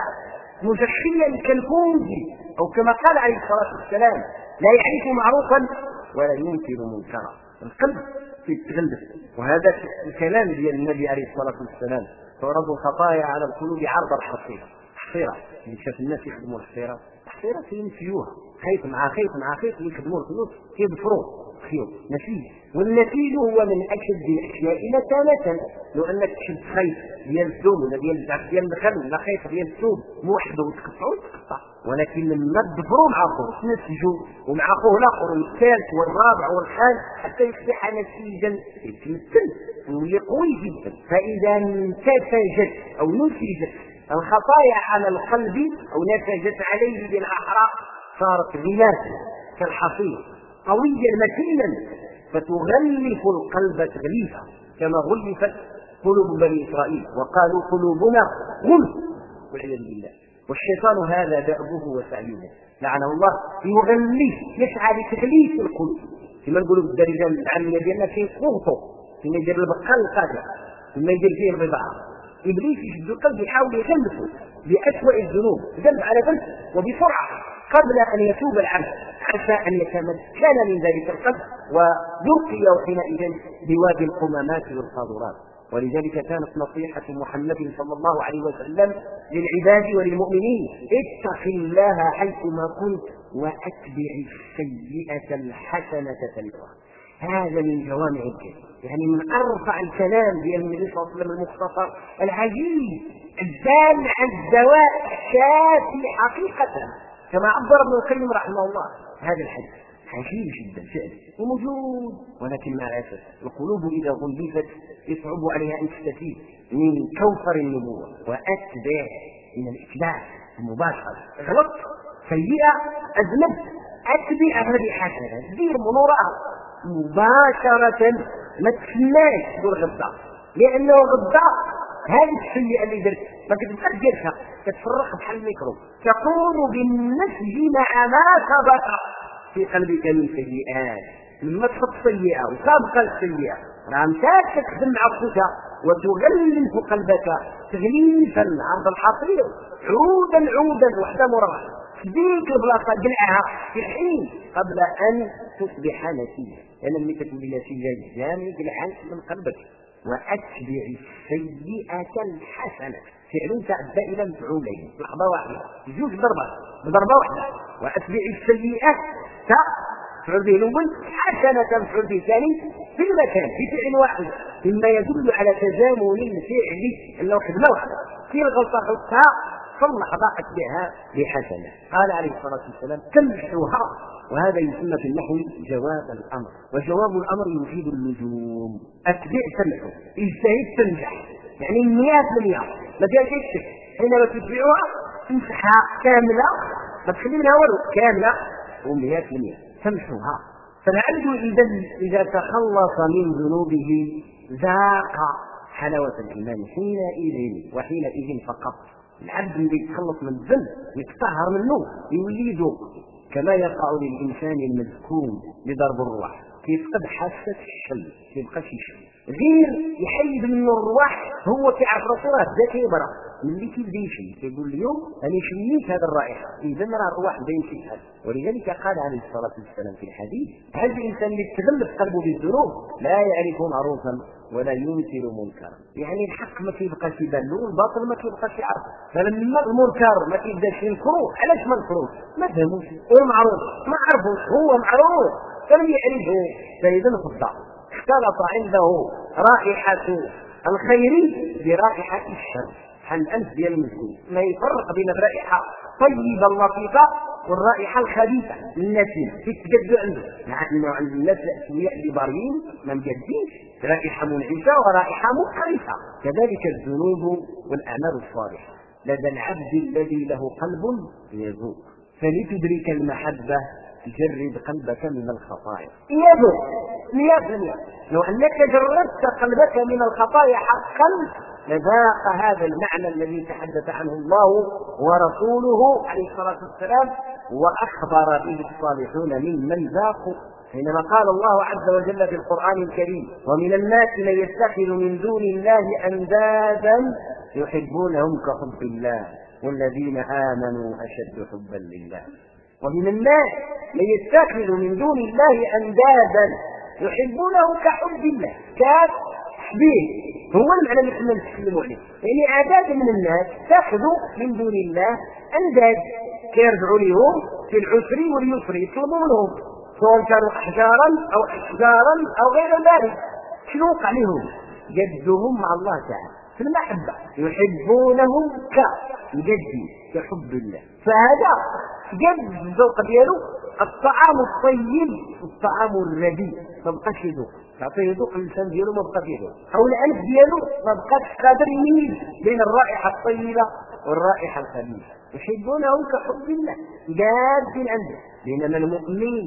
مزخيا كالكنز، أو كما قال عليه الصلاة والسلام لا يعرف معروفا ولا ينكر منكرا. القلب يتغلب، وهذا الكلام ديال النبي عليه الصلاة والسلام تعرض الخطايا على القلوب عرض الحصيرة. حصيرة اللي شاف الناس يخدموا الحصيرة، الحصيرة ينسيوها خيط مع خيط مع خيط يخدموا الخيوط يبفروا خيوط نسيج، والنسيج هو من أشد الأشياء متانة. لو أنك تشد خيط ديال الثوم ولا ديال الزعف ديال الدخل ولا خيط ديال الثوم موحده وتقطعه تقطع، ولكن لما تدبروا مع اخوه تنسجوا ومع اخوه الاخر والثالث والرابع والخامس حتى يصبح نسيجا يتمثل ويولي قوي جدا. فإذا انتسجت أو نسجت الخطايا على القلب أو نسجت عليه بالأحرى صارت غلاف كالحصير قويا متينا فتغلف القلب تغليفا كما غلفت قلوب بني إسرائيل وقالوا قلوبنا غلف والعياذ بالله. والشيطان هذا دأبه وسعيه لعنه الله يغلف، يسعى لتغليف القلوب. كما نقولوا بالدارجه العاميه ديالنا كاين قوطه، كما يدير البقال القادر، كما يدير فيه البضاعه. ابليس يشد القلب يحاول يغلفه بأسوأ الذنوب ذنب على ذنب وبسرعه قبل ان يتوب العبد، عسى ان يتمكن من ذلك القلب ويلقي حينئذ بوادي القمامات والقاذورات. ولذلك كانت نصيحة محمد صلى الله عليه وسلم للعباد وللمؤمنين: اتق الله حيثما كنت وأتبع السيئة الحسنة تمحها. هذا من جوامع الكلم، يعني من أرفع الكلام ديال النبي صلى الله عليه وسلم المختصر العجيب الدال على الدواء الشافي حقيقة، كما عبر ابن القيم رحمه الله. هذا الحديث عجيب جدا فعلا وموجود، ولكن مع الأسف القلوب إذا غلفت يصعب عليها أن تستفيد من كوثر النبوة. وأتبع من الإتباع المباشر، غلط سيئة أذنب أتبع هذه حسنة دير منورها مباشرة، ما تسماش تقول غدا، لأنه غدا هذه السيئة اللي درت ما كتبقاش ديالها، كتفرق بحال الميكرو، تقوم بالنسج مع ما سبق في قلبك من سيئات. لما تحط سيئه وسابقه السيئه راه مشات تخدم مع خوك وتغلف قلبك تغليفا عند الحصير عودا وحده مرة ديك البلاصه قلعها في الحين قبل ان تصبح نتيجه. لان ملي كتولي نتيجه جامد قلعها من قلبك. واتبع السيئه الحسنه، فعل تعدى الى مفعولين لحظه واحده، جوج ضربه واحده. واتبع السيئه مفعول به الاول، حسنه مفعول به الثاني في المكان في فعل واحد، مما يدل على تزامن الفعل انه خدمه واحده. في الغلطه حطها في اللحظه اتبعها بحسنه. قال عليه الصلاه والسلام تمحوها، وهذا يسمى في النحو جواب الامر، وجواب الامر يفيد اللزوم. اتبع تمحو، اجتهد تنجح، يعني 100% ما فيها شيء شك. حينما تتبعها تمسحها كامله، ما تخلي منها والو، كامله و100% تمحوها. فالعبد إذا تخلص من ذنوبه ذاق حلاوة الإيمان حينئذ وحينئذ فقط. العبد الذي يتخلص من الذنب يتطهر منه يولي يذوق، كما يقع للإنسان المذكوم بضرب الروح كيفقد حاسة الشم، كيبقاش يشم، غير يحيد منه الروح هو كيعرف راسو راه بدا كيبرا ملي كيبدا يشم، كيقول اليوم انا شميت هذه الرائحه، اذا راه الروح بدا يشم. ولذلك قال عليه الصلاه والسلام في الحديث هذا الانسان اللي تغلب قلبه بالذنوب لا يعرف معروفا ولا ينكر منكرا، يعني الحق ما كيبقاش يبان له والباطل ما كيبقاش يعرف. فلما المنكر ما كيبداش ينكروه، علاش ما نكروش؟ ما فهموش. والمعروف ما عرفوش، هو معروف فلم يعرفه، فاذا فضع اختلط عنده رائحه الخير برائحه الشر. عن الانف ديال المسكين ما يفرق بين الرائحه الطيبه اللطيفه والرائحه الخبيثه النتيجه تتجد عنده، مع انه عند الناس شويه عباريين ما مجدينش، رائحه منعشه ورائحه مقرفه. كذلك الذنوب والاعمال الصالحه لدى العبد الذي له قلب يذوق. فلتدرك المحبه جرد قلبك من الخطايا. يذوق 100%. لو انك جردت قلبك من الخطايا حقا لذاق هذا المعنى الذي تحدث عنه الله ورسوله عليه الصلاة والسلام وأخبر به الصالحون ممن ذاقوا، حينما قال الله عز وجل في القرآن الكريم ومن الناس من يتخذ من دون الله أندادا يحبونهم كحب الله والذين آمنوا أشد حبا لله. ومن الناس من يتخذ من دون الله أندادا يحبونه كحب الله. كاف تشبيه هو المعنى اللي احنا نتكلموا عليه، يعني اعداد من الناس تاخذوا من دون الله انداد كيرجعوا لهم في العسر واليسر يطلبوا منهم، سواء كانوا احجارا او اشجارا او غير ذلك. شنو وقع لهم؟ جدهم مع الله تعالى في المحبه، يحبونهم كجدي كحب الله. فهذا جد الذوق ديالو الطعام الطيب والطعام الرديء ما بقاش يذوق، تعطيه ذوق الانسان ديالو ما بقاش يذوق، او الانف ديالو ما بقاش قادر يميز بين الرائحه الطيبه والرائحه الخبيثه. يحبونهم كحب الله جاد عنده. بينما المؤمن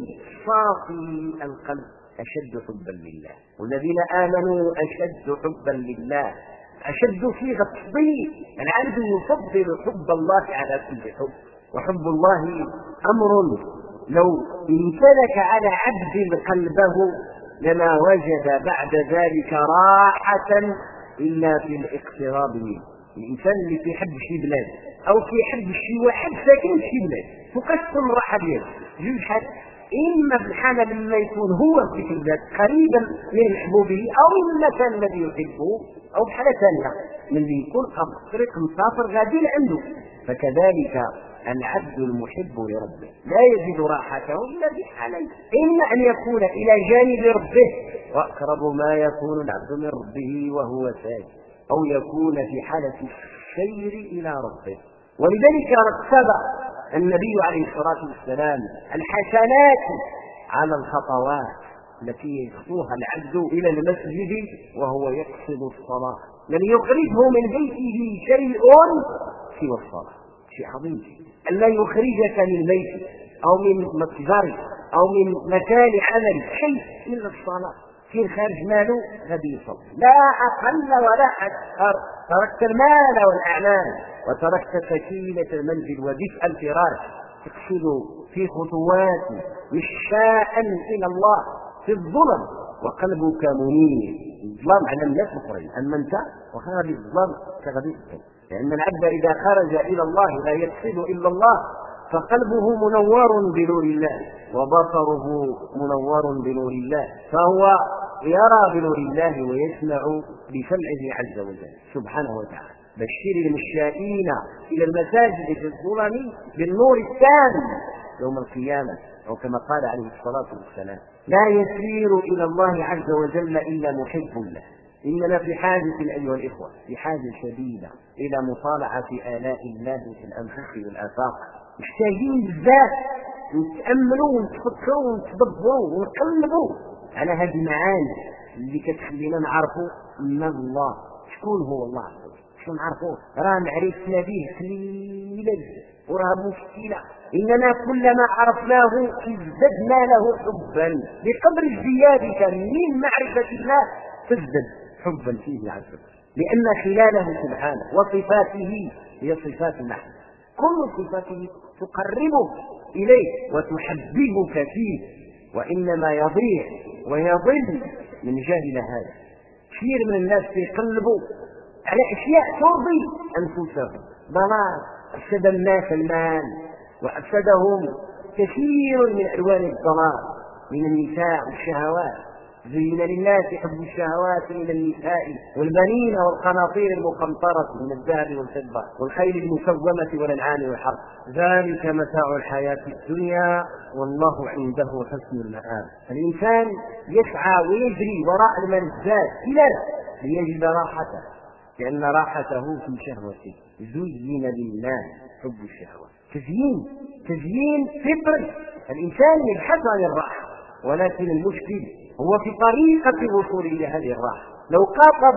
صافي القلب اشد حبا لله، والذين امنوا اشد حبا لله. اشد صيغه تفضيل، العبد يفضل حب الله على كل حب، وحب الله امر لو امتلك على عبد قلبه لما وجد بعد ذلك راحة إلا في الاقتراب منه. الإنسان اللي كيحب شي بلاد أو كيحب شي واحد ساكن في شي بلاد تقسم الراحة ديالو جوج حاجات، إما في الحالة لما يكون هو في البلاد قريبا من محبوبه أو من المكان الذي يحبه، أو بحالة ثانية من يكون طريق مسافر غادي عنده. فكذلك العبد المحب لربه لا يجد راحته الا بحالين، اما ان يكون الى جانب ربه واقرب ما يكون العبد من ربه وهو ساجد، او يكون في حاله السير الى ربه. ولذلك رتب النبي عليه الصلاه والسلام الحسنات على الخطوات التي يخطوها العبد الى المسجد وهو يقصد الصلاه. لن يخرجه من بيته شيء سوى الصلاه، شيء عظيم أن لا يخرجك من بيتك أو من متجرك أو من مكان عمل شيء إلا الصلاة. كاين خارج ماله غادي يصلي لا اقل ولا اكثر. تركت المال والاعمال وتركت سكينه المنزل ودفء الفراش تقصد في خطوات مشاء الى الله في الظلم وقلبك منير. الظلام على الناس الاخرين، اما انت وخارج الظلام كغبي الكلب. لان العبد اذا خرج الى الله لا يقصد الا الله فقلبه منور بنور الله وبصره منور بنور الله، فهو يرى بنور الله ويسمع بسمعه عز وجل سبحانه وتعالى. بشر المشائين الى المساجد في الظلم بالنور التام يوم القيامه، او كما قال عليه الصلاه والسلام: لا يسير الى الله عز وجل الا محب له. اننا في حاجه ايها الاخوه، في حاجه شديده الى مطالعه الاء الله في الانفس والافاق. محتاجين بزاف نتاملوا ونتفكروا ونتدبروا ونقلبوا على هذه المعاني اللي كتخلينا نعرفوا من الله، شكون هو الله عز وجل. شكون نعرفوه؟ راه معرفتنا به قليله وراه مشكله. اننا كلما عرفناه ازددنا له حبا. بقدر ازديادك من معرفه الله تزدد حبا فيه عز وجل، لان خلاله سبحانه وصفاته هي صفات المحبه. كل صفاته تقربك إليه وتحببك فيه، وإنما يضيع ويضل من جهل هذا. كثير من الناس يقلبوا على أشياء ترضي أنفسهم، ضلال أفسد الناس المال وأفسدهم كثير من ألوان الضلال من النساء والشهوات. زين للناس حب الشهوات من النساء والبنين والقناطير المقنطرة من الذهب والفضة والخيل المسومة والأنعام والحرث، ذلك متاع الحياة الدنيا والله عنده حسن المآب. الإنسان يسعى ويجري وراء الملذات ليجد راحته، لأن راحته في شهوته. زين للناس حب الشهوات، تزيين فطري. الإنسان يبحث عن الراحة، ولكن المشكل هو في طريقة الوصول إلى هذه الراحة. لو قاطب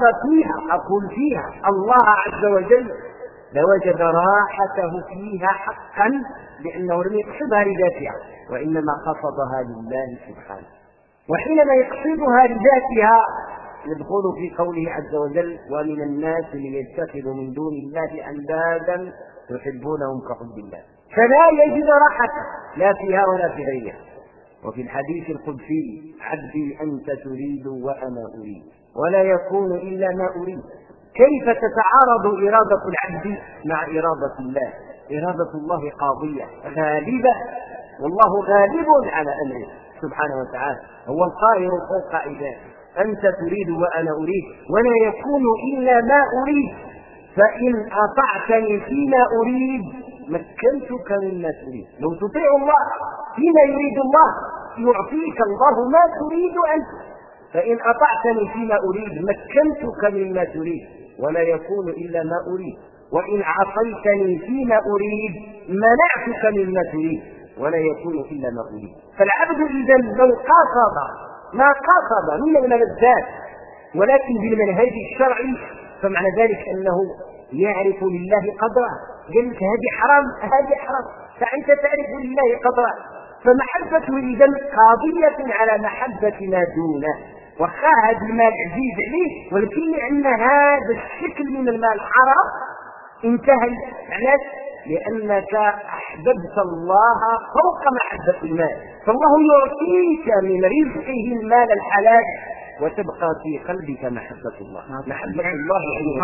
فيها الله عز وجل لوجد راحته فيها حقا، لأنه لم يقصدها لذاتها وإنما قصدها لله سبحانه. وحينما يقصدها لذاتها يدخل في قوله عز وجل: ومن الناس من يتخذ من دون الله أندادا يحبونهم كحب الله، فلا يجد راحته لا فيها ولا في غيرها. وفي الحديث القدسي: عبدي أنت تريد وأنا أريد ولا يكون إلا ما أريد. كيف تتعارض إرادة العبد مع إرادة الله؟ إرادة الله قاضية غالبة، والله غالب على أمره سبحانه وتعالى، هو القاهر فوق عباده. أنت تريد وأنا أريد ولا يكون إلا ما أريد، فإن أطعتني فيما أريد مكنتك مما تريد. لو تطيع الله فيما يريد الله يعطيك الله ما تريد أنت، فإن أطعتني فيما أريد مكنتك مما تريد ولا يكون إلا ما أريد، وإن عصيتني فيما أريد منعتك مما تريد ولا يكون إلا ما أريد. فالعبد إذا لو قاصد ما قاصد من الملذات ولكن بالمنهج الشرعي فمعنى ذلك أنه يعرف لله قدره. قال لك هذه حرام هذه حرام، فأنت تعرف لله قدره، فمحبته إذا قاضية على محبة ما دونه. وخا هذا المال عزيز عليه ولكن لأن هذا الشكل من المال حرام انتهى. علاش؟ لأنك أحببت الله فوق محبة المال، فالله يعطيك من رزقه المال الحلال وتبقى في قلبك محبة الله. محبة الله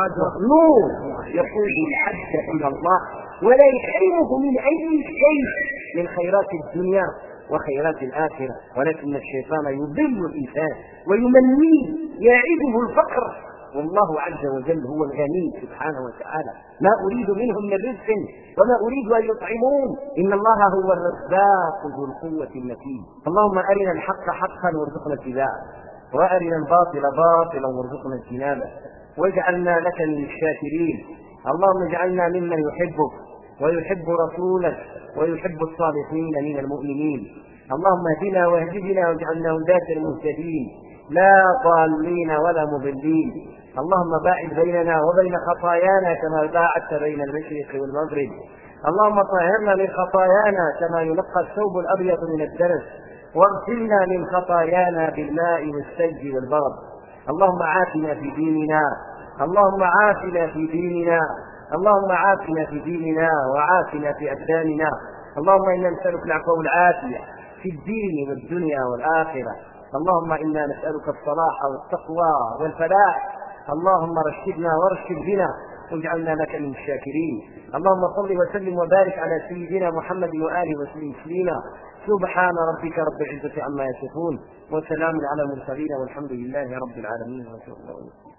نور يقود العبد إلى الله ولا يحرمه من أي شيء من خيرات الدنيا وخيرات الآخرة، ولكن الشيطان يضل الإنسان ويمنيه يعده الفقر، والله عز وجل هو الغني سبحانه وتعالى. ما أريد منهم من رزق وما أريد أن يطعمون إن الله هو الرزاق ذو القوة المتين. اللهم أرنا الحق حقا وارزقنا اتباعه وأرنا الباطل باطلا وارزقنا اجتنابه واجعلنا لك من الشاكرين. اللهم اجعلنا ممن يحبك ويحب رسولك ويحب الصالحين من المؤمنين. اللهم اهدنا واهدنا واجعلنا هداة المهتدين لا ضالين ولا مضلين. اللهم باعد بيننا وبين خطايانا كما باعدت بين المشرق والمغرب. اللهم طهرنا من خطايانا كما ينقى الثوب الأبيض من الدنس. واغسلنا من خطايانا بالماء والثلج والبرد. اللهم عافنا في ديننا، اللهم عافنا في ديننا، اللهم عافنا في ديننا وعافنا في أبداننا. اللهم إنا نسألك العفو والعافية في الدين والدنيا والآخرة. اللهم إنا نسألك الصلاح والتقوى والفلاح. اللهم رشدنا وارشد بنا واجعلنا لك من الشاكرين. اللهم صل وسلم وبارك على سيدنا محمد وآله وسلم تسليما. سبحان ربك رب العزة عما يصفون وسلام على المرسلين والحمد لله رب العالمين.